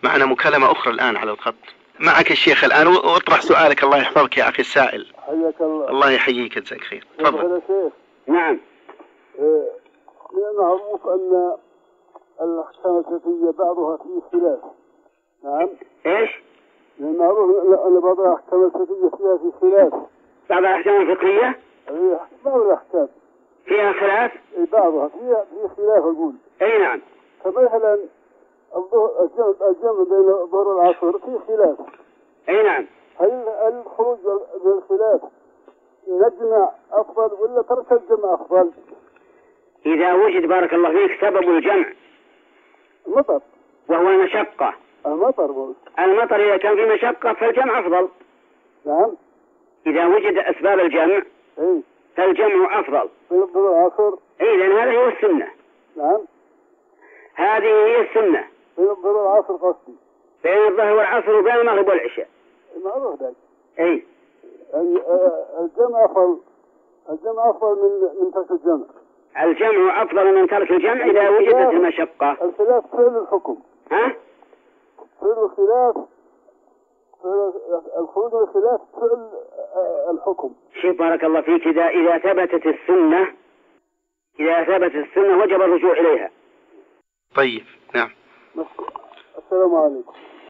معنا مكالمة أخرى الآن على الخط. معك الشيخ الآن واطرح سؤالك. الله يحفظك يا أخي السائل. حياك الله. الله يحييك جزاك خير. تفضل يا شيخ. نعم. معروف أن الأحكام الفقهية بعضها فيه خلاف. نعم. إيش؟ معروف أن بعض الأحكام الفقهية فيها في خلاف. بعض الأحكام الفقهية؟ بعض الأحكام فيها خلاف؟ بعضها فيها خلاف أقول. أي نعم. فمثلا الجمع بين الظهر والعصر فيه خلاف. أي نعم. هل الخروج من الخلاف نجمع أفضل ولا ترك الجمع أفضل؟ إذا وجد بارك الله فيك سبب الجمع المطر وهو المشقة. المطر إذا كان في مشقة فالجمع أفضل. نعم. إذا وجد أسباب الجمع فالجمع أفضل. بين الظهر والعصر. لأن هذا هو السنة. نعم. هذه هي السنة. بين الظهر والعصر قصدي. بين الظهر والعصر وبين المغرب والعشاء. معروف ذلك. الجمع أفضل من ترك الجمع. الجمع أفضل من ترك الجمع إذا وجدت المشقة. الخلاف فعل الحكم. ها؟ فعل الخلاف الخروج من الخلاف فعل الحكم. شوف بارك الله فيك إذا ثبتت السنة وجب الرجوع إليها. طيب نعم. السلام عليكم.